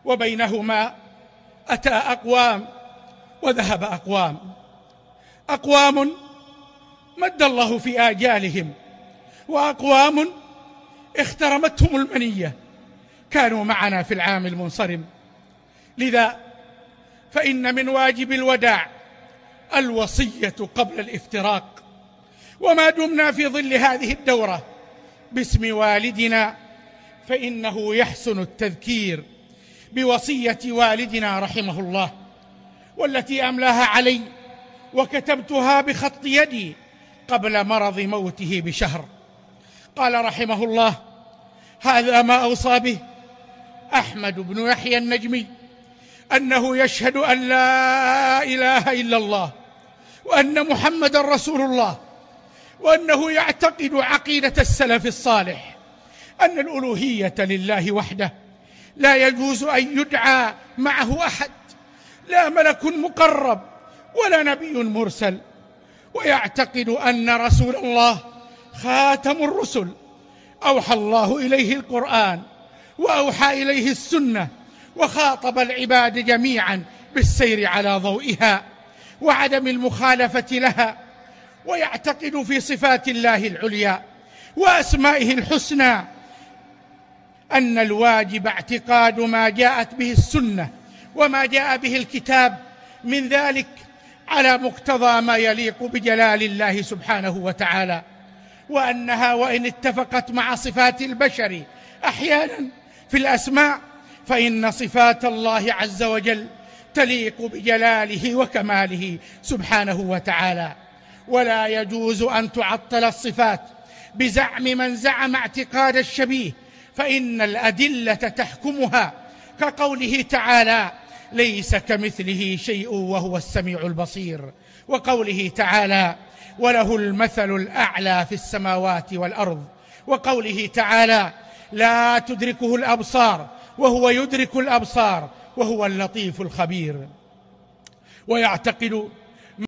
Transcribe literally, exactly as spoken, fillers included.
وبينهما أتى أقوام وذهب أقوام. أقوام مد الله في آجالهم، وأقوام اخترمتهم المنية كانوا معنا في العام المنصرم. لذا فإن من واجب الوداع الوصية قبل الافتراق. وما دمنا في ظل هذه الدورة باسم والدنا فإنه يحسن التذكير بوصية والدنا رحمه الله، والتي أملاها علي وكتبتها بخط يدي قبل مرض موته بشهر. قال رحمه الله: هذا ما أوصى به أحمد بن يحيى النجمي، أنه يشهد أن لا إله إلا الله وأن محمد رسول الله، وأنه يعتقد عقيدة السلف الصالح أن الألوهية لله وحده، لا يجوز أن يدعى معه أحد، لا ملك مقرب ولا نبي مرسل، ويعتقد أن رسول الله خاتم الرسل، أوحى الله إليه القرآن وأوحى إليه السنة، وخاطب العباد جميعا بالسير على ضوئها وعدم المخالفة لها. ويعتقد في صفات الله العليا وأسمائه الحسنى أن الواجب اعتقاد ما جاءت به السنة وما جاء به الكتاب من ذلك على مقتضى ما يليق بجلال الله سبحانه وتعالى، وأنها وإن اتفقت مع صفات البشر أحيانا في الأسماء فإن صفات الله عز وجل تليق بجلاله وكماله سبحانه وتعالى. ولا يجوز أن تعطل الصفات بزعم من زعم اعتقاد الشبيه، فإن الأدلة تحكمها، كقوله تعالى: ليس كمثله شيء وهو السميع البصير، وقوله تعالى: وله المثل الأعلى في السماوات والأرض، وقوله تعالى: لا تدركه الأبصار وهو يدرك الأبصار وهو اللطيف الخبير. ويعتقد